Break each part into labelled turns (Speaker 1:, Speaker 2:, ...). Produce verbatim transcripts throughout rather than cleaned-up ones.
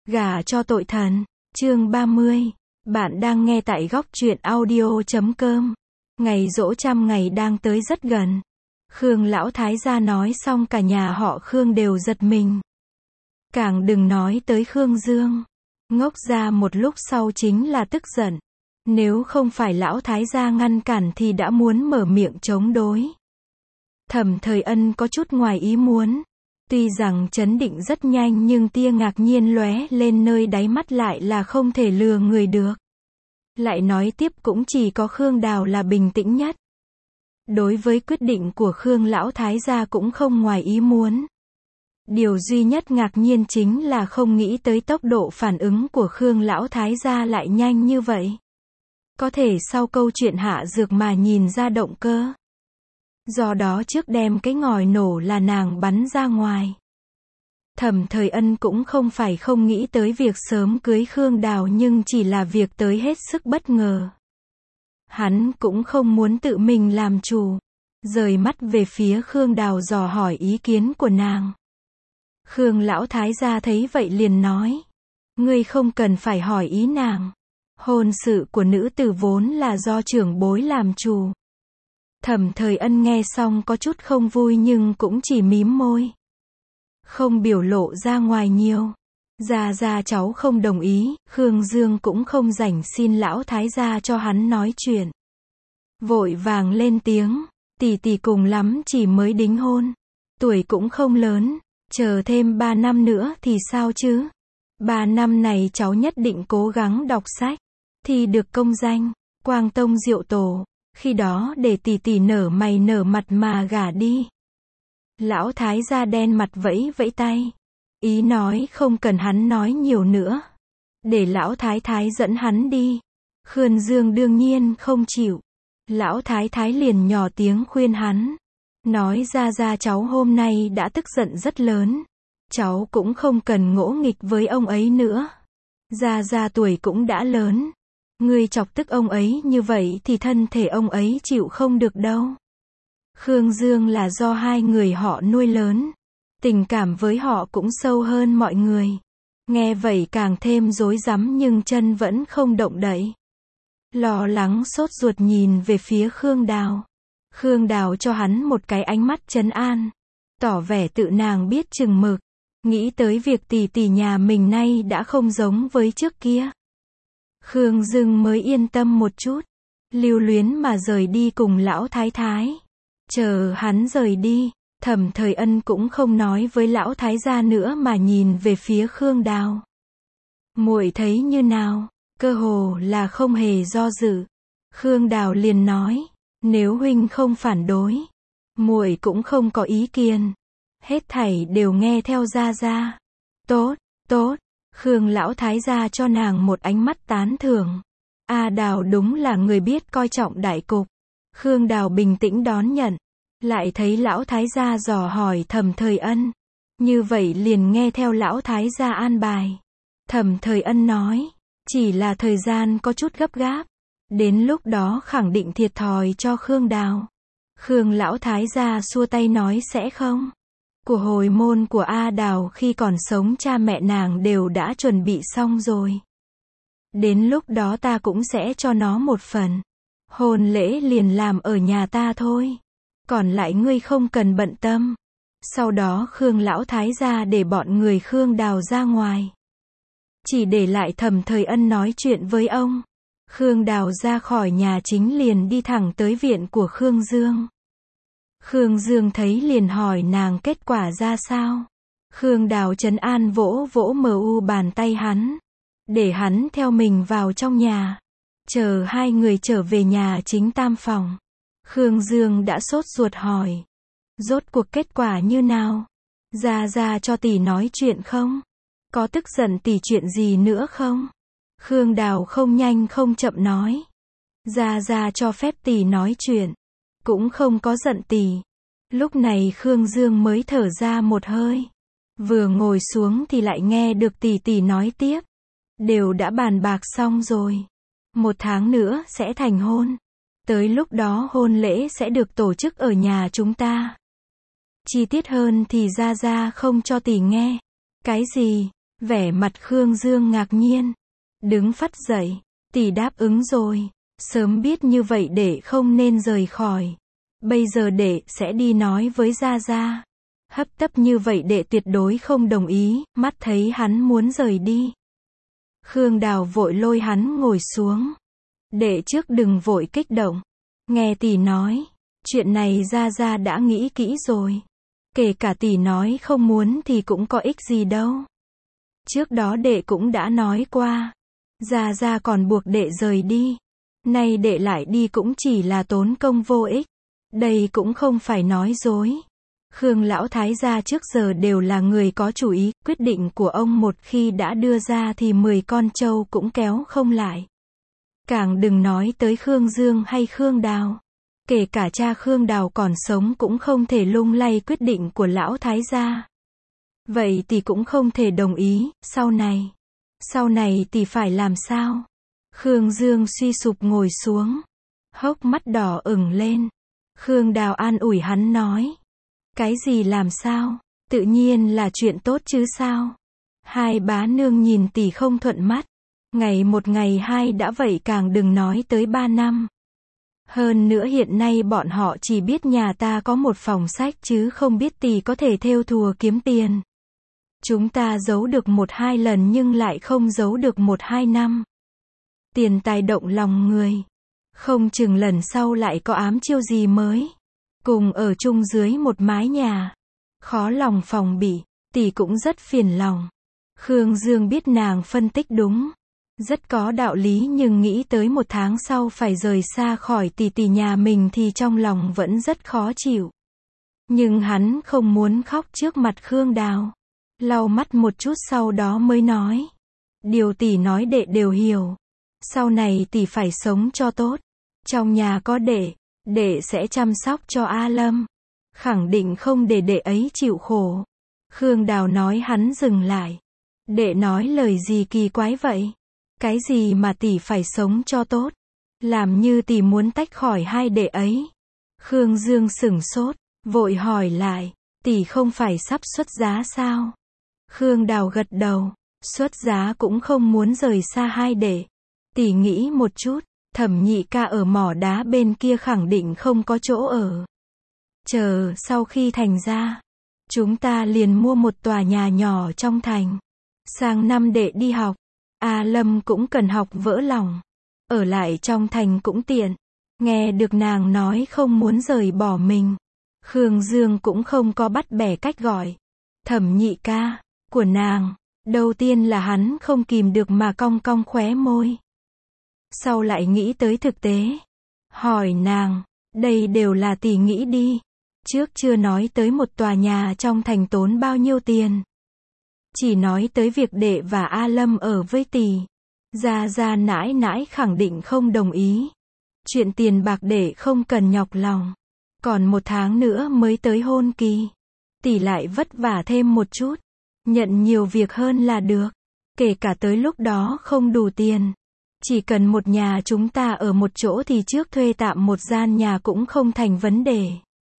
Speaker 1: Gả cho tội thần. Chương ba mươi. Bạn đang nghe tại góc truyện audio chấm com. Ngày giỗ trăm ngày đang tới rất gần. Khương lão thái gia nói xong cả nhà họ Khương đều giật mình. Càng đừng nói tới Khương Dương. Ngốc ra một lúc sau chính là tức giận. Nếu không phải lão thái gia ngăn cản thì đã muốn mở miệng chống đối. Thẩm Thời Ân có chút ngoài ý muốn. Tuy rằng chấn định rất nhanh nhưng tia ngạc nhiên lóe lên nơi đáy mắt lại là không thể lừa người được. Lại nói tiếp cũng chỉ có Khương Đào là bình tĩnh nhất. Đối với quyết định của Khương lão thái gia cũng không ngoài ý muốn. Điều duy nhất ngạc nhiên chính là không nghĩ tới tốc độ phản ứng của Khương lão thái gia lại nhanh như vậy. Có thể sau câu chuyện hạ dược mà nhìn ra động cơ. Do đó trước đem cái ngòi nổ là nàng bắn ra ngoài. Thẩm Thời Ân cũng không phải không nghĩ tới việc sớm cưới Khương Đào nhưng chỉ là việc tới hết sức bất ngờ. Hắn cũng không muốn tự mình làm chủ. Rời mắt về phía Khương Đào dò hỏi ý kiến của nàng. Khương lão thái gia thấy vậy liền nói. Ngươi không cần phải hỏi ý nàng. Hôn sự của nữ tử vốn là do trưởng bối làm chủ. Thẩm Thời Ân nghe xong có chút không vui nhưng cũng chỉ mím môi. Không biểu lộ ra ngoài nhiều. Gia gia cháu không đồng ý, Khương Dương cũng không rảnh xin lão thái gia cho hắn nói chuyện. Vội vàng lên tiếng, tỷ tỷ cùng lắm chỉ mới đính hôn. Tuổi cũng không lớn, chờ thêm ba năm nữa thì sao chứ? Ba năm này cháu nhất định cố gắng đọc sách, thi được công danh, quang tông diệu tổ. Khi đó để tỷ tỷ nở mày nở mặt mà gả đi. Lão thái gia đen mặt vẫy vẫy tay. Ý nói không cần hắn nói nhiều nữa. Để lão thái thái dẫn hắn đi. Khương Dương đương nhiên không chịu. Lão thái thái liền nhỏ tiếng khuyên hắn. Nói ra ra cháu hôm nay đã tức giận rất lớn. Cháu cũng không cần ngỗ nghịch với ông ấy nữa. Ra ra tuổi cũng đã lớn. Ngươi chọc tức ông ấy như vậy thì thân thể ông ấy chịu không được đâu. Khương Dương là do hai người họ nuôi lớn. Tình cảm với họ cũng sâu hơn mọi người. Nghe vậy càng thêm rối rắm nhưng chân vẫn không động đậy. Lo lắng sốt ruột nhìn về phía Khương Đào. Khương Đào cho hắn một cái ánh mắt trấn an. Tỏ vẻ tự nàng biết chừng mực. Nghĩ tới việc tỷ tỷ nhà mình nay đã không giống với trước kia. Khương Dương mới yên tâm một chút. Lưu luyến mà rời đi cùng lão thái thái. Chờ hắn rời đi, Thẩm Thời Ân cũng không nói với lão thái gia nữa mà nhìn về phía Khương Đào. Muội thấy như nào? Cơ hồ là không hề do dự. Khương Đào liền nói, nếu huynh không phản đối, muội cũng không có ý kiến. Hết thảy đều nghe theo gia gia. Tốt, tốt. Khương lão thái gia cho nàng một ánh mắt tán thưởng. A Đào đúng là người biết coi trọng đại cục. Khương Đào bình tĩnh đón nhận. Lại thấy lão thái gia dò hỏi Thẩm Thời Ân. Như vậy liền nghe theo lão thái gia an bài. Thẩm Thời Ân nói. Chỉ là thời gian có chút gấp gáp. Đến lúc đó khẳng định thiệt thòi cho Khương Đào. Khương lão thái gia xua tay nói sẽ không. Của hồi môn của A Đào khi còn sống cha mẹ nàng đều đã chuẩn bị xong rồi. Đến lúc đó ta cũng sẽ cho nó một phần. Hôn lễ liền làm ở nhà ta thôi. Còn lại ngươi không cần bận tâm. Sau đó Khương lão thái gia để bọn người Khương Đào ra ngoài. Chỉ để lại Thẩm Thời Ân nói chuyện với ông. Khương Đào ra khỏi nhà chính liền đi thẳng tới viện của Khương Dương. Khương Dương thấy liền hỏi nàng kết quả ra sao. Khương Đào trấn an vỗ vỗ mờ u bàn tay hắn. Để hắn theo mình vào trong nhà. Chờ hai người trở về nhà chính tam phòng. Khương Dương đã sốt ruột hỏi. Rốt cuộc kết quả như nào? Ra ra cho tỷ nói chuyện không? Có tức giận tỷ chuyện gì nữa không? Khương Đào không nhanh không chậm nói. Ra ra cho phép tỷ nói chuyện. Cũng không có giận tỷ. Lúc này Khương Dương mới thở ra một hơi. Vừa ngồi xuống thì lại nghe được tỷ tỷ nói tiếp. Đều đã bàn bạc xong rồi. Một tháng nữa sẽ thành hôn. Tới lúc đó hôn lễ sẽ được tổ chức ở nhà chúng ta. Chi tiết hơn thì ra ra không cho tỷ nghe. Cái gì? Vẻ mặt Khương Dương ngạc nhiên. Đứng phắt dậy. Tỷ đáp ứng rồi. Sớm biết như vậy đệ không nên rời khỏi. Bây giờ đệ sẽ đi nói với Gia Gia. Hấp tấp như vậy đệ tuyệt đối không đồng ý, mắt thấy hắn muốn rời đi. Khương Đào vội lôi hắn ngồi xuống. Đệ trước đừng vội kích động. Nghe tỷ nói. Chuyện này Gia Gia đã nghĩ kỹ rồi. Kể cả tỷ nói không muốn thì cũng có ích gì đâu. Trước đó đệ cũng đã nói qua. Gia Gia còn buộc đệ rời đi. Nay đệ lại đi cũng chỉ là tốn công vô ích. Đây cũng không phải nói dối. Khương lão thái gia trước giờ đều là người có chủ ý, quyết định của ông một khi đã đưa ra thì mười con trâu cũng kéo không lại. Càng đừng nói tới Khương Dương hay Khương Đào. Kể cả cha Khương Đào còn sống cũng không thể lung lay quyết định của lão thái gia. Vậy thì cũng không thể đồng ý, sau này. Sau này thì phải làm sao? Khương Dương suy sụp ngồi xuống. Hốc mắt đỏ ửng lên. Khương Đào an ủi hắn nói. Cái gì làm sao? Tự nhiên là chuyện tốt chứ sao? Hai bá nương nhìn tỷ không thuận mắt. Ngày một ngày hai đã vậy càng đừng nói tới ba năm. Hơn nữa hiện nay bọn họ chỉ biết nhà ta có một phòng sách chứ không biết tỷ có thể thêu thùa kiếm tiền. Chúng ta giấu được một hai lần nhưng lại không giấu được một hai năm. Tiền tài động lòng người. Không chừng lần sau lại có ám chiêu gì mới. Cùng ở chung dưới một mái nhà. Khó lòng phòng bị. Tỷ cũng rất phiền lòng. Khương Dương biết nàng phân tích đúng. Rất có đạo lý nhưng nghĩ tới một tháng sau phải rời xa khỏi tỷ tỷ nhà mình thì trong lòng vẫn rất khó chịu. Nhưng hắn không muốn khóc trước mặt Khương Đào. Lau mắt một chút sau đó mới nói. Điều tỷ nói đệ đều hiểu. Sau này tỷ phải sống cho tốt. Trong nhà có đệ, đệ sẽ chăm sóc cho A Lâm. Khẳng định không để đệ ấy chịu khổ. Khương Đào nói hắn dừng lại. Đệ nói lời gì kỳ quái vậy? Cái gì mà tỷ phải sống cho tốt? Làm như tỷ muốn tách khỏi hai đệ ấy. Khương Dương sửng sốt, vội hỏi lại. Tỷ không phải sắp xuất giá sao? Khương Đào gật đầu. Xuất giá cũng không muốn rời xa hai đệ. Tỷ nghĩ một chút. Thẩm nhị ca ở mỏ đá bên kia khẳng định không có chỗ ở. Chờ sau khi thành ra, chúng ta liền mua một tòa nhà nhỏ trong thành. Sang năm đệ đi học, A Lâm cũng cần học vỡ lòng. Ở lại trong thành cũng tiện. Nghe được nàng nói không muốn rời bỏ mình. Khương Dương cũng không có bắt bẻ cách gọi. Thẩm nhị ca, của nàng. Đầu tiên là hắn không kìm được mà cong cong khóe môi. Sau lại nghĩ tới thực tế. Hỏi nàng, đây đều là tỷ nghĩ đi. Trước chưa nói tới một tòa nhà trong thành tốn bao nhiêu tiền. Chỉ nói tới việc đệ và A Lâm ở với tỷ. Gia Gia nãi nãi khẳng định không đồng ý. Chuyện tiền bạc đệ không cần nhọc lòng. Còn một tháng nữa mới tới hôn kỳ. Tỷ lại vất vả thêm một chút. Nhận nhiều việc hơn là được. Kể cả tới lúc đó không đủ tiền. Chỉ cần một nhà chúng ta ở một chỗ thì trước thuê tạm một gian nhà cũng không thành vấn đề.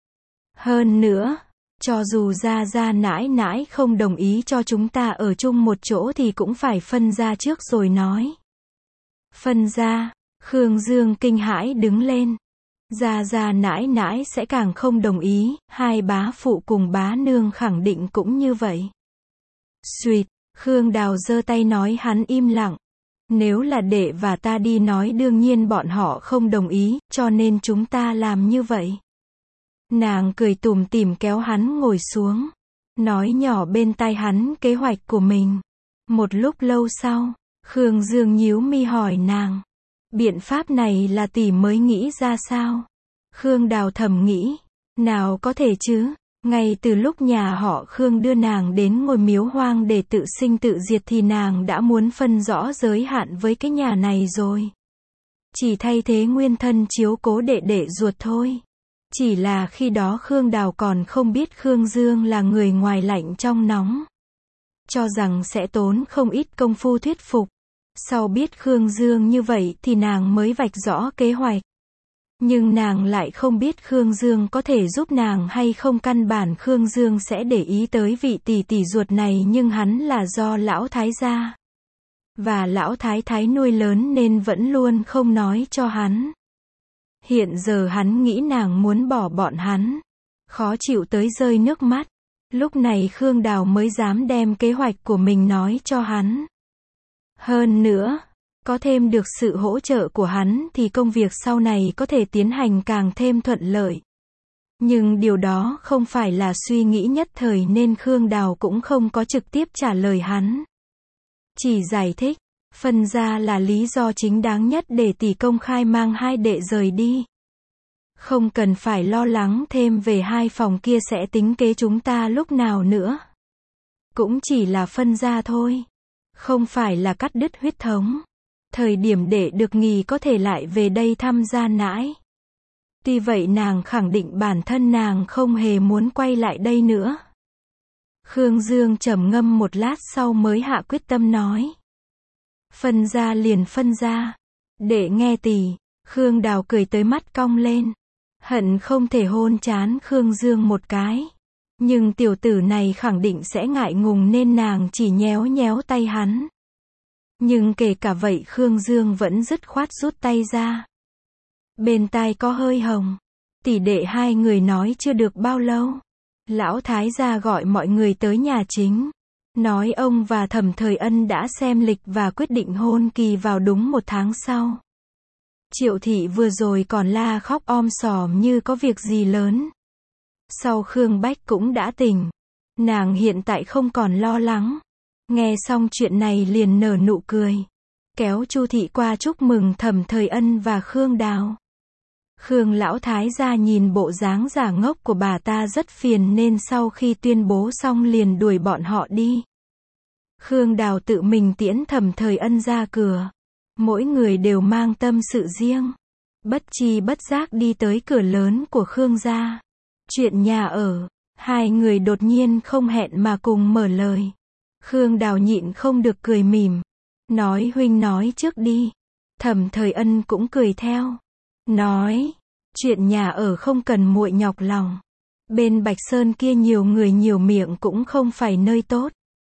Speaker 1: Hơn nữa, cho dù Gia Gia nãi nãi không đồng ý cho chúng ta ở chung một chỗ thì cũng phải phân ra trước rồi nói. Phân ra, Khương Dương kinh hãi đứng lên. Gia Gia nãi nãi sẽ càng không đồng ý, hai bá phụ cùng bá nương khẳng định cũng như vậy. Xuyệt, Khương Đào giơ tay nói hắn im lặng. Nếu là đệ và ta đi nói đương nhiên bọn họ không đồng ý, cho nên chúng ta làm như vậy. Nàng cười tủm tỉm kéo hắn ngồi xuống. Nói nhỏ bên tai hắn kế hoạch của mình. Một lúc lâu sau, Khương Dương nhíu mi hỏi nàng. Biện pháp này là tỷ mới nghĩ ra sao? Khương Đào thầm nghĩ. Nào có thể chứ? Ngay từ lúc nhà họ Khương đưa nàng đến ngôi miếu hoang để tự sinh tự diệt thì nàng đã muốn phân rõ giới hạn với cái nhà này rồi. Chỉ thay thế nguyên thân chiếu cố đệ đệ ruột thôi. Chỉ là khi đó Khương Đào còn không biết Khương Dương là người ngoài lạnh trong nóng. Cho rằng sẽ tốn không ít công phu thuyết phục. Sau biết Khương Dương như vậy thì nàng mới vạch rõ kế hoạch. Nhưng nàng lại không biết Khương Dương có thể giúp nàng hay không, căn bản Khương Dương sẽ để ý tới vị tỷ tỷ ruột này, nhưng hắn là do lão thái gia và lão thái thái nuôi lớn nên vẫn luôn không nói cho hắn. Hiện giờ hắn nghĩ nàng muốn bỏ bọn hắn, khó chịu tới rơi nước mắt. Lúc này Khương Đào mới dám đem kế hoạch của mình nói cho hắn. Hơn nữa, có thêm được sự hỗ trợ của hắn thì công việc sau này có thể tiến hành càng thêm thuận lợi. Nhưng điều đó không phải là suy nghĩ nhất thời nên Khương Đào cũng không có trực tiếp trả lời hắn. Chỉ giải thích, phân gia là lý do chính đáng nhất để tỷ công khai mang hai đệ rời đi. Không cần phải lo lắng thêm về hai phòng kia sẽ tính kế chúng ta lúc nào nữa. Cũng chỉ là phân gia thôi. Không phải là cắt đứt huyết thống. Thời điểm đệ được nghỉ có thể lại về đây thăm gia nãi. Tuy vậy nàng khẳng định bản thân nàng không hề muốn quay lại đây nữa. Khương Dương trầm ngâm một lát sau mới hạ quyết tâm nói. Phân gia liền phân gia. Đệ nghe tỷ. Khương Đào cười tới mắt cong lên. Hận không thể hôn trán Khương Dương một cái. Nhưng tiểu tử này khẳng định sẽ ngại ngùng nên nàng chỉ nhéo nhéo tay hắn. Nhưng kể cả vậy Khương Dương vẫn dứt khoát rút tay ra. Bên tai có hơi hồng. Tỷ đệ hai người nói chưa được bao lâu. Lão thái gia gọi mọi người tới nhà chính. Nói ông và Thẩm Thời Ân đã xem lịch và quyết định hôn kỳ vào đúng một tháng sau. Triệu thị vừa rồi còn la khóc om sòm như có việc gì lớn. Sau Khương Bách cũng đã tỉnh. Nàng hiện tại không còn lo lắng. Nghe xong chuyện này liền nở nụ cười. Kéo Chu thị qua chúc mừng Thẩm Thời Ân và Khương Đào. Khương lão thái gia nhìn bộ dáng giả ngốc của bà ta rất phiền nên sau khi tuyên bố xong liền đuổi bọn họ đi. Khương Đào tự mình tiễn Thẩm Thời Ân ra cửa. Mỗi người đều mang tâm sự riêng. Bất chi bất giác đi tới cửa lớn của Khương gia. Chuyện nhà ở, hai người đột nhiên không hẹn mà cùng mở lời. Khương Đào nhịn không được cười mỉm. Nói huynh nói trước đi. Thẩm Thời Ân cũng cười theo. Nói, chuyện nhà ở không cần muội nhọc lòng. Bên Bạch Sơn kia nhiều người nhiều miệng cũng không phải nơi tốt.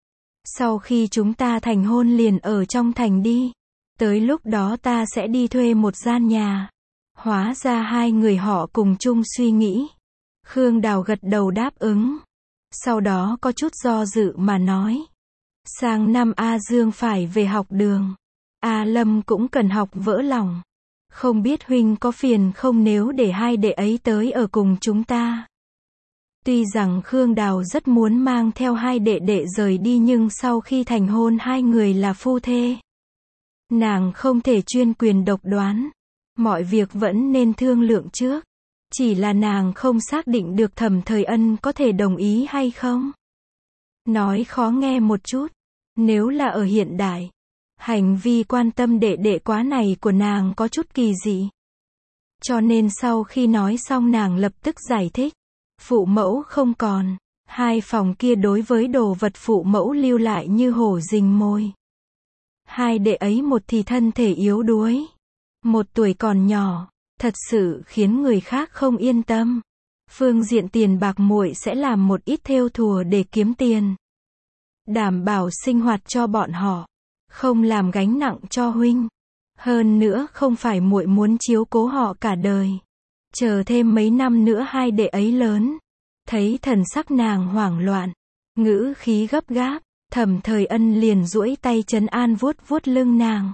Speaker 1: Sau khi chúng ta thành hôn liền ở trong thành đi. Tới lúc đó ta sẽ đi thuê một gian nhà. Hóa ra hai người họ cùng chung suy nghĩ. Khương Đào gật đầu đáp ứng. Sau đó có chút do dự mà nói. Sang năm A Dương phải về học đường. A Lâm cũng cần học vỡ lòng. Không biết huynh có phiền không nếu để hai đệ ấy tới ở cùng chúng ta. Tuy rằng Khương Đào rất muốn mang theo hai đệ đệ rời đi nhưng sau khi thành hôn hai người là phu thê. Nàng không thể chuyên quyền độc đoán. Mọi việc vẫn nên thương lượng trước. Chỉ là nàng không xác định được Thẩm Thời Ân có thể đồng ý hay không. Nói khó nghe một chút. Nếu là ở hiện đại, hành vi quan tâm đệ đệ quá này của nàng có chút kỳ dị. Cho nên sau khi nói xong nàng lập tức giải thích. Phụ mẫu không còn. Hai phòng kia đối với đồ vật phụ mẫu lưu lại như hổ rình mồi. Hai đệ ấy một thì thân thể yếu đuối. Một tuổi còn nhỏ. Thật sự khiến người khác không yên tâm. Phương diện tiền bạc muội sẽ làm một ít thêu thùa để kiếm tiền. Đảm bảo sinh hoạt cho bọn họ. Không làm gánh nặng cho huynh. Hơn nữa không phải muội muốn chiếu cố họ cả đời. Chờ thêm mấy năm nữa hai đệ ấy lớn. Thấy thần sắc nàng hoảng loạn. Ngữ khí gấp gáp. Thẩm Thời Ân liền duỗi tay trấn an vuốt vuốt lưng nàng.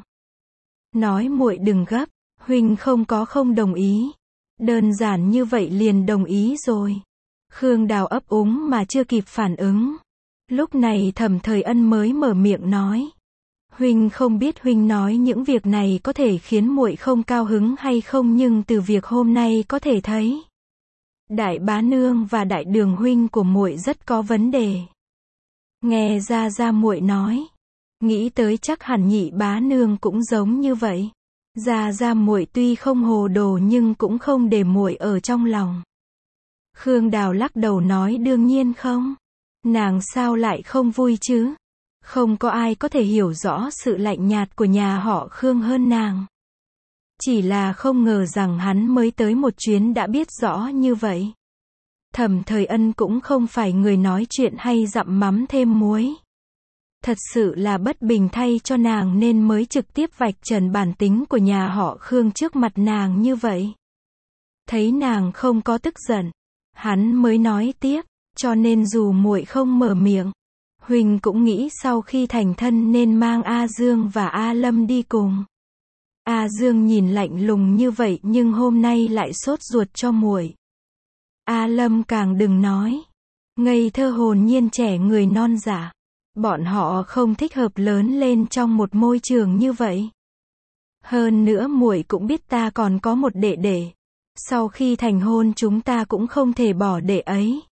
Speaker 1: Nói muội đừng gấp. Huynh không có không đồng ý. Đơn giản như vậy liền đồng ý rồi. Khương Đào ấp úng mà chưa kịp phản ứng. Lúc này Thẩm Thời Ân mới mở miệng nói. Huynh không biết huynh nói những việc này có thể khiến muội không cao hứng hay không nhưng từ việc hôm nay có thể thấy. Đại bá nương và đại đường huynh của muội rất có vấn đề. Nghe ra ra muội nói. Nghĩ tới chắc hẳn nhị bá nương cũng giống như vậy. Ra ra muội tuy không hồ đồ nhưng cũng không để muội ở trong lòng. Khương Đào lắc đầu nói đương nhiên không. Nàng sao lại không vui chứ? Không có ai có thể hiểu rõ sự lạnh nhạt của nhà họ Khương hơn nàng. Chỉ là không ngờ rằng hắn mới tới một chuyến đã biết rõ như vậy. Thẩm Thời Ân cũng không phải người nói chuyện hay dặm mắm thêm muối. Thật sự là bất bình thay cho nàng nên mới trực tiếp vạch trần bản tính của nhà họ Khương trước mặt nàng như vậy. Thấy nàng không có tức giận, hắn mới nói tiếp, cho nên dù muội không mở miệng, Huỳnh cũng nghĩ sau khi thành thân nên mang A Dương và A Lâm đi cùng. A Dương nhìn lạnh lùng như vậy nhưng hôm nay lại sốt ruột cho muội. A Lâm càng đừng nói. Ngây thơ hồn nhiên trẻ người non dạ. Bọn họ không thích hợp lớn lên trong một môi trường như vậy. Hơn nữa muội cũng biết ta còn có một đệ đệ. Sau khi thành hôn chúng ta cũng không thể bỏ đệ ấy.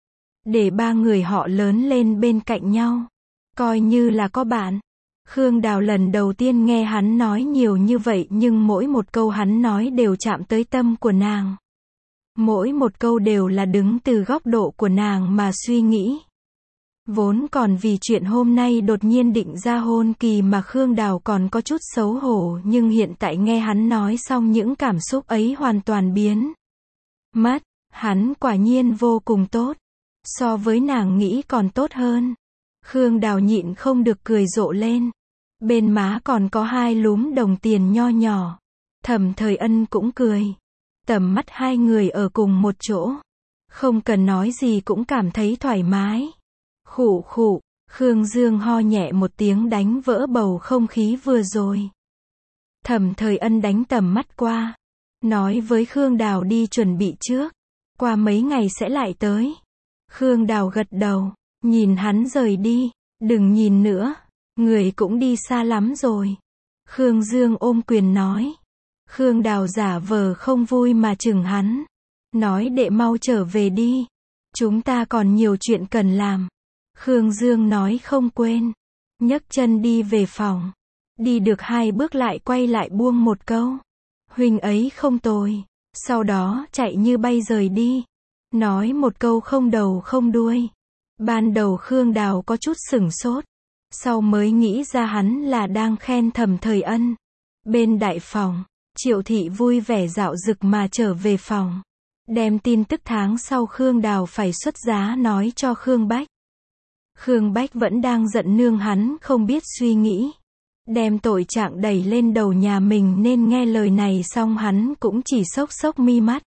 Speaker 1: Để ba người họ lớn lên bên cạnh nhau. Coi như là có bạn. Khương Đào lần đầu tiên nghe hắn nói nhiều như vậy nhưng mỗi một câu hắn nói đều chạm tới tâm của nàng. Mỗi một câu đều là đứng từ góc độ của nàng mà suy nghĩ. Vốn còn vì chuyện hôm nay đột nhiên định ra hôn kỳ mà Khương Đào còn có chút xấu hổ nhưng hiện tại nghe hắn nói xong những cảm xúc ấy hoàn toàn biến mất. Hắn quả nhiên vô cùng tốt. So với nàng nghĩ còn tốt hơn. Khương Đào nhịn không được cười rộ lên. Bên má còn có hai lúm đồng tiền nho nhỏ. Thẩm Thời Ân cũng cười. Tầm mắt hai người ở cùng một chỗ. Không cần nói gì cũng cảm thấy thoải mái. Khụ khụ, Khương Dương ho nhẹ một tiếng đánh vỡ bầu không khí vừa rồi. Thẩm Thời Ân đánh tầm mắt qua. Nói với Khương Đào đi chuẩn bị trước. Qua mấy ngày sẽ lại tới. Khương Đào gật đầu. Nhìn hắn rời đi. Đừng nhìn nữa. Người cũng đi xa lắm rồi. Khương Dương ôm quyền nói. Khương Đào giả vờ không vui mà chừng hắn. Nói đệ mau trở về đi. Chúng ta còn nhiều chuyện cần làm. Khương Dương nói không quên. Nhấc chân đi về phòng. Đi được hai bước lại quay lại buông một câu. Huynh ấy không tồi. Sau đó chạy như bay rời đi. Nói một câu không đầu không đuôi. Ban đầu Khương Đào có chút sửng sốt. Sau mới nghĩ ra hắn là đang khen Thẩm Thời Ân. Bên đại phòng, Triệu Thị vui vẻ dạo dực mà trở về phòng. Đem tin tức tháng sau Khương Đào phải xuất giá nói cho Khương Bách. Khương Bách vẫn đang giận nương hắn không biết suy nghĩ. Đem tội trạng đẩy lên đầu nhà mình nên nghe lời này xong hắn cũng chỉ xốc xốc mi mắt.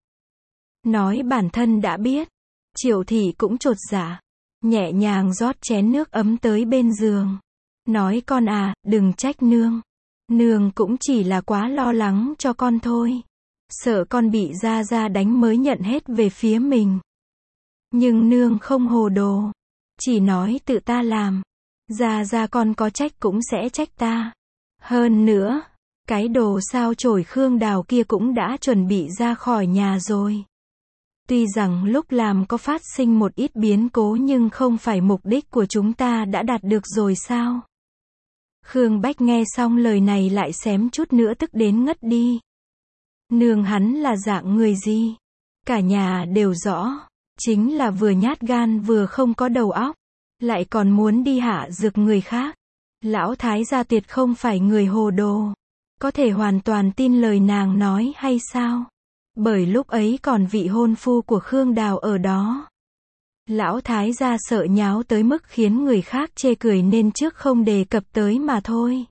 Speaker 1: Nói bản thân đã biết. Triệu Thị cũng chột dạ. Nhẹ nhàng rót chén nước ấm tới bên giường. Nói con à, đừng trách nương. Nương cũng chỉ là quá lo lắng cho con thôi. Sợ con bị Gia Gia đánh mới nhận hết về phía mình. Nhưng nương không hồ đồ. Chỉ nói tự ta làm. Gia Gia con có trách cũng sẽ trách ta. Hơn nữa, cái đồ sao chổi Khương Đào kia cũng đã chuẩn bị ra khỏi nhà rồi. Tuy rằng lúc làm có phát sinh một ít biến cố nhưng không phải mục đích của chúng ta đã đạt được rồi sao? Khương Bách nghe xong lời này lại xém chút nữa tức đến ngất đi. Nương hắn là dạng người gì? Cả nhà đều rõ. Chính là vừa nhát gan vừa không có đầu óc. Lại còn muốn đi hạ dược người khác. Lão thái gia tuyệt không phải người hồ đồ. Có thể hoàn toàn tin lời nàng nói hay sao? Bởi lúc ấy còn vị hôn phu của Khương Đào ở đó. Lão thái gia sợ nháo tới mức khiến người khác chê cười nên trước không đề cập tới mà thôi.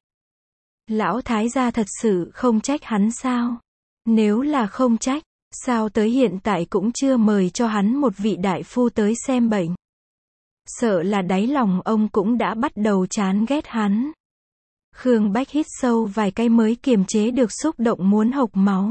Speaker 1: Lão thái gia thật sự không trách hắn sao? Nếu là không trách, sao tới hiện tại cũng chưa mời cho hắn một vị đại phu tới xem bệnh? Sợ là đáy lòng ông cũng đã bắt đầu chán ghét hắn. Khương Bách hít sâu vài cái mới kiềm chế được xúc động muốn hộc máu.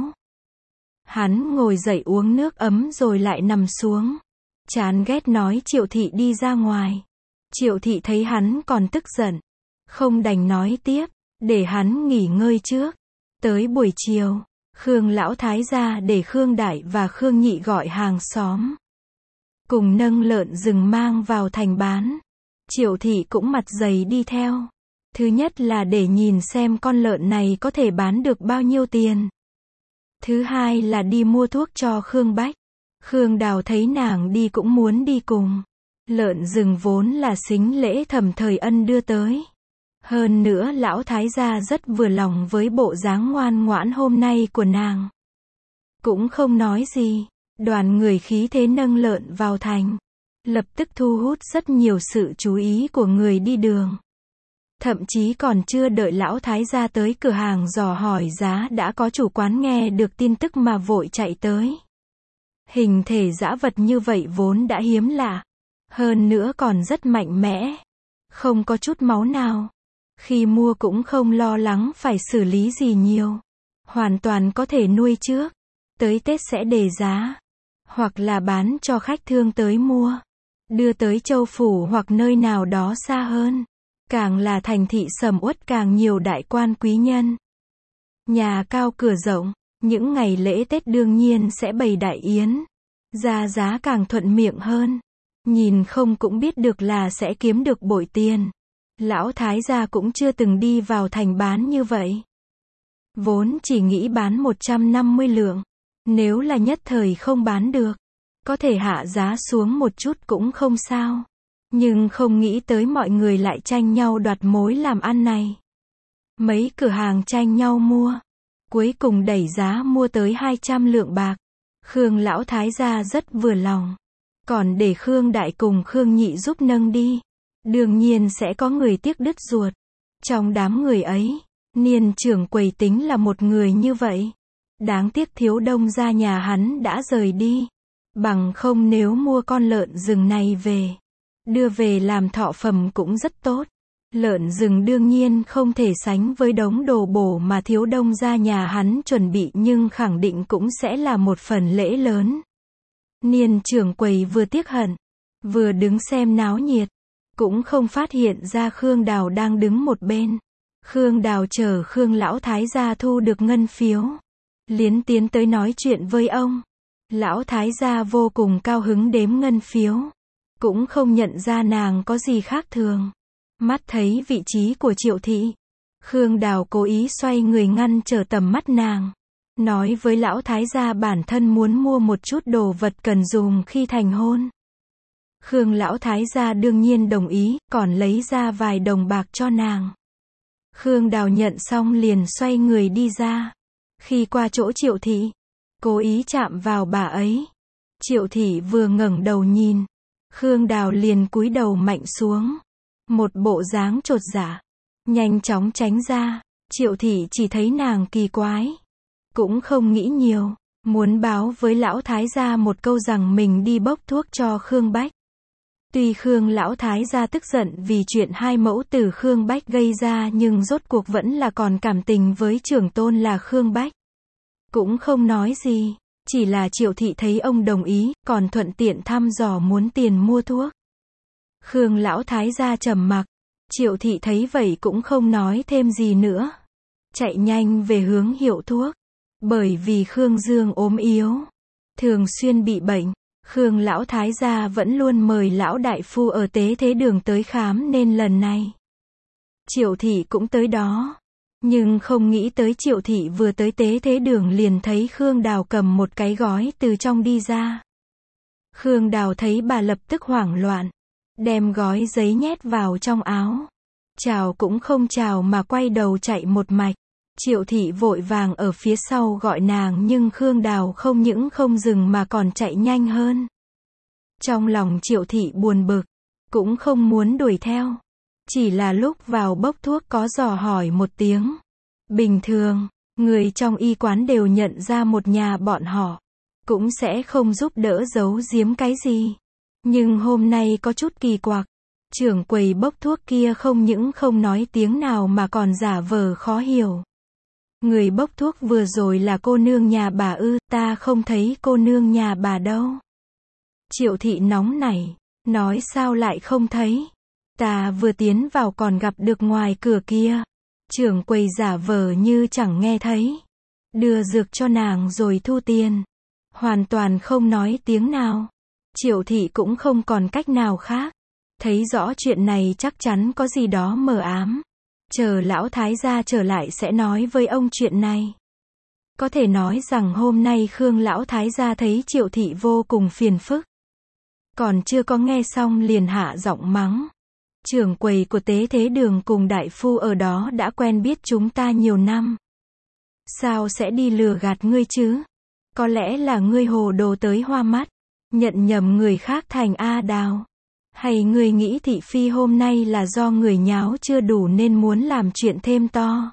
Speaker 1: Hắn ngồi dậy uống nước ấm rồi lại nằm xuống. Chán ghét nói Triệu Thị đi ra ngoài. Triệu Thị thấy hắn còn tức giận. Không đành nói tiếp, để hắn nghỉ ngơi trước. Tới buổi chiều, Khương lão thái gia để Khương Đại và Khương Nhị gọi hàng xóm. Cùng nâng lợn rừng mang vào thành bán. Triệu Thị cũng mặt dày đi theo. Thứ nhất là để nhìn xem con lợn này có thể bán được bao nhiêu tiền. Thứ hai là đi mua thuốc cho Khương Bách. Khương Đào thấy nàng đi cũng muốn đi cùng. Lợn rừng vốn là sính lễ Thẩm Thời Ân đưa tới. Hơn nữa lão thái gia rất vừa lòng với bộ dáng ngoan ngoãn hôm nay của nàng. Cũng không nói gì, đoàn người khí thế nâng lợn vào thành. Lập tức thu hút rất nhiều sự chú ý của người đi đường. Thậm chí còn chưa đợi lão thái gia tới cửa hàng dò hỏi giá đã có chủ quán nghe được tin tức mà vội chạy tới. Hình thể dã vật như vậy vốn đã hiếm lạ. Hơn nữa còn rất mạnh mẽ. Không có chút máu nào. Khi mua cũng không lo lắng phải xử lý gì nhiều. Hoàn toàn có thể nuôi trước. Tới Tết sẽ đề giá. Hoặc là bán cho khách thương tới mua. Đưa tới châu phủ hoặc nơi nào đó xa hơn. Càng là thành thị sầm uất càng nhiều đại quan quý nhân. Nhà cao cửa rộng, những ngày lễ Tết đương nhiên sẽ bày đại yến. Ra giá càng thuận miệng hơn. Nhìn không cũng biết được là sẽ kiếm được bội tiền. Lão thái gia cũng chưa từng đi vào thành bán như vậy. Vốn chỉ nghĩ bán một trăm năm mươi lượng. Nếu là nhất thời không bán được, có thể hạ giá xuống một chút cũng không sao. Nhưng không nghĩ tới mọi người lại tranh nhau đoạt mối làm ăn này. Mấy cửa hàng tranh nhau mua. Cuối cùng đẩy giá mua tới hai trăm lượng bạc. Khương lão thái gia rất vừa lòng. Còn để Khương đại cùng Khương nhị giúp nâng đi. Đương nhiên sẽ có người tiếc đứt ruột. Trong đám người ấy, Niên trưởng quầy tính là một người như vậy. Đáng tiếc thiếu đông gia nhà hắn đã rời đi. Bằng không nếu mua con lợn rừng này về, đưa về làm thọ phẩm cũng rất tốt. Lợn rừng đương nhiên không thể sánh với đống đồ bổ mà thiếu đông gia nhà hắn chuẩn bị, nhưng khẳng định cũng sẽ là một phần lễ lớn. Niên trưởng quầy vừa tiếc hận, vừa đứng xem náo nhiệt, cũng không phát hiện ra Khương Đào đang đứng một bên. Khương Đào chờ Khương lão thái gia thu được ngân phiếu, liến tiến tới nói chuyện với ông. Lão thái gia vô cùng cao hứng đếm ngân phiếu, cũng không nhận ra nàng có gì khác thường. Mắt thấy vị trí của Triệu thị, Khương Đào cố ý xoay người ngăn trở tầm mắt nàng, nói với lão thái gia bản thân muốn mua một chút đồ vật cần dùng khi thành hôn. Khương lão thái gia đương nhiên đồng ý, còn lấy ra vài đồng bạc cho nàng. Khương Đào nhận xong liền xoay người đi ra. Khi qua chỗ Triệu thị, cố ý chạm vào bà ấy. Triệu thị vừa ngẩng đầu nhìn, Khương Đào liền cúi đầu mạnh xuống. Một bộ dáng chột dạ, nhanh chóng tránh ra. Triệu thị chỉ thấy nàng kỳ quái, cũng không nghĩ nhiều, muốn báo với lão thái gia một câu rằng mình đi bốc thuốc cho Khương Bách. Tuy Khương lão thái gia tức giận vì chuyện hai mẫu tử Khương Bách gây ra, nhưng rốt cuộc vẫn là còn cảm tình với trưởng tôn là Khương Bách. Cũng không nói gì, chỉ là Triệu thị thấy ông đồng ý, còn thuận tiện thăm dò muốn tiền mua thuốc. Khương lão thái gia trầm mặc, Triệu thị thấy vậy cũng không nói thêm gì nữa. Chạy nhanh về hướng hiệu thuốc. Bởi vì Khương Dương ốm yếu, thường xuyên bị bệnh, Khương lão thái gia vẫn luôn mời lão đại phu ở Tế Thế Đường tới khám, nên lần này Triệu thị cũng tới đó. Nhưng không nghĩ tới Triệu thị vừa tới Tế Thế Đường liền thấy Khương Đào cầm một cái gói từ trong đi ra. Khương Đào thấy bà lập tức hoảng loạn, đem gói giấy nhét vào trong áo. Chào cũng không chào mà quay đầu chạy một mạch. Triệu thị vội vàng ở phía sau gọi nàng, nhưng Khương Đào không những không dừng mà còn chạy nhanh hơn. Trong lòng Triệu thị buồn bực, cũng không muốn đuổi theo. Chỉ là lúc vào bốc thuốc có dò hỏi một tiếng. Bình thường, người trong y quán đều nhận ra một nhà bọn họ, cũng sẽ không giúp đỡ giấu giếm cái gì. Nhưng hôm nay có chút kỳ quặc. Trưởng quầy bốc thuốc kia không những không nói tiếng nào mà còn giả vờ khó hiểu. Người bốc thuốc vừa rồi là cô nương nhà bà ư? Ta không thấy cô nương nhà bà đâu. Triệu thị nóng nảy, nói sao lại không thấy? Ta vừa tiến vào còn gặp được ngoài cửa kia. Trưởng quầy giả vờ như chẳng nghe thấy. Đưa dược cho nàng rồi thu tiền. Hoàn toàn không nói tiếng nào. Triệu thị cũng không còn cách nào khác. Thấy rõ chuyện này chắc chắn có gì đó mờ ám. Chờ lão thái gia trở lại sẽ nói với ông chuyện này. Có thể nói rằng hôm nay Khương lão thái gia thấy Triệu thị vô cùng phiền phức. Còn chưa có nghe xong liền hạ giọng mắng. Trưởng quầy của tế thế đường cùng đại phu ở đó đã quen biết chúng ta nhiều năm. Sao sẽ đi lừa gạt ngươi chứ? Có lẽ là ngươi hồ đồ tới hoa mắt, nhận nhầm người khác thành A Đào. Hay ngươi nghĩ thị phi hôm nay là do người nháo chưa đủ nên muốn làm chuyện thêm to?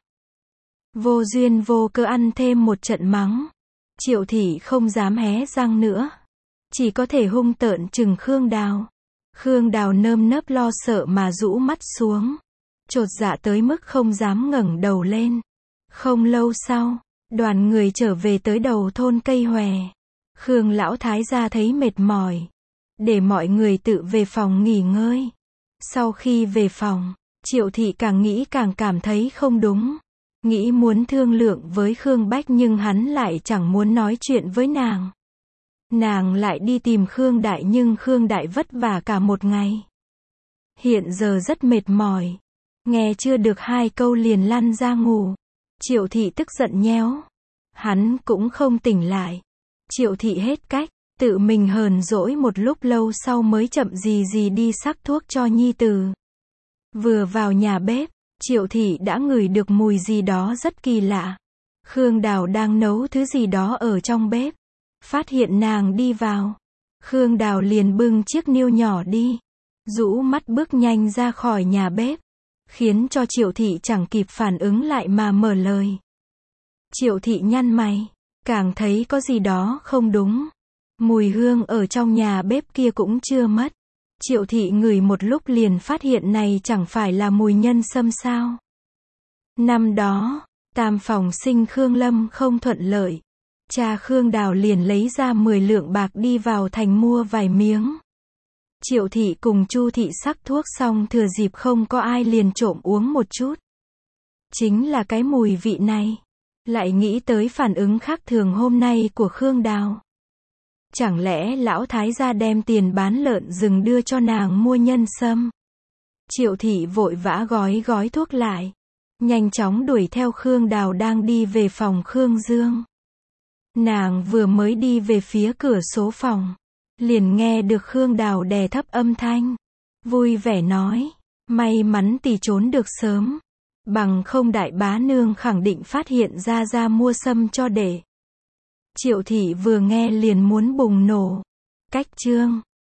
Speaker 1: Vô duyên vô cớ ăn thêm một trận mắng. Triệu thị không dám hé răng nữa. Chỉ có thể hung tợn chừng Khương Đào. Khương Đào nơm nớp lo sợ mà rũ mắt xuống. Chột dạ tới mức không dám ngẩng đầu lên. Không lâu sau, đoàn người trở về tới đầu thôn Cây Hòe. Khương lão thái gia thấy mệt mỏi, để mọi người tự về phòng nghỉ ngơi. Sau khi về phòng, Triệu thị càng nghĩ càng cảm thấy không đúng. Nghĩ muốn thương lượng với Khương Bách nhưng hắn lại chẳng muốn nói chuyện với nàng. Nàng lại đi tìm Khương Đại nhưng Khương Đại vất vả cả một ngày. Hiện giờ rất mệt mỏi. Nghe chưa được hai câu liền lăn ra ngủ. Triệu thị tức giận nhéo. Hắn cũng không tỉnh lại. Triệu thị hết cách, tự mình hờn dỗi một lúc lâu sau mới chậm gì gì đi sắc thuốc cho nhi tử. Vừa vào nhà bếp, Triệu thị đã ngửi được mùi gì đó rất kỳ lạ. Khương Đào đang nấu thứ gì đó ở trong bếp. Phát hiện nàng đi vào. Khương Đào liền bưng chiếc niêu nhỏ đi. Rũ mắt bước nhanh ra khỏi nhà bếp. Khiến cho Triệu thị chẳng kịp phản ứng lại mà mở lời. Triệu thị nhăn mày. Càng thấy có gì đó không đúng. Mùi hương ở trong nhà bếp kia cũng chưa mất. Triệu thị ngửi một lúc liền phát hiện này chẳng phải là mùi nhân sâm sao. Năm đó, tam phòng sinh Khương Lâm không thuận lợi. Cha Khương Đào liền lấy ra mười lượng bạc đi vào thành mua vài miếng. Triệu thị cùng Chu thị sắc thuốc xong thừa dịp không có ai liền trộm uống một chút. Chính là cái mùi vị này. Lại nghĩ tới phản ứng khác thường hôm nay của Khương Đào. Chẳng lẽ lão thái gia đem tiền bán lợn rừng đưa cho nàng mua nhân sâm? Triệu thị vội vã gói gói thuốc lại. Nhanh chóng đuổi theo Khương Đào đang đi về phòng Khương Dương. Nàng vừa mới đi về phía cửa số phòng. Liền nghe được Khương Đào đè thấp âm thanh. Vui vẻ nói. May mắn tỷ trốn được sớm. Bằng không đại bá nương khẳng định phát hiện ra ra mua sâm cho đệ. Triệu thị vừa nghe liền muốn bùng nổ. Cách chương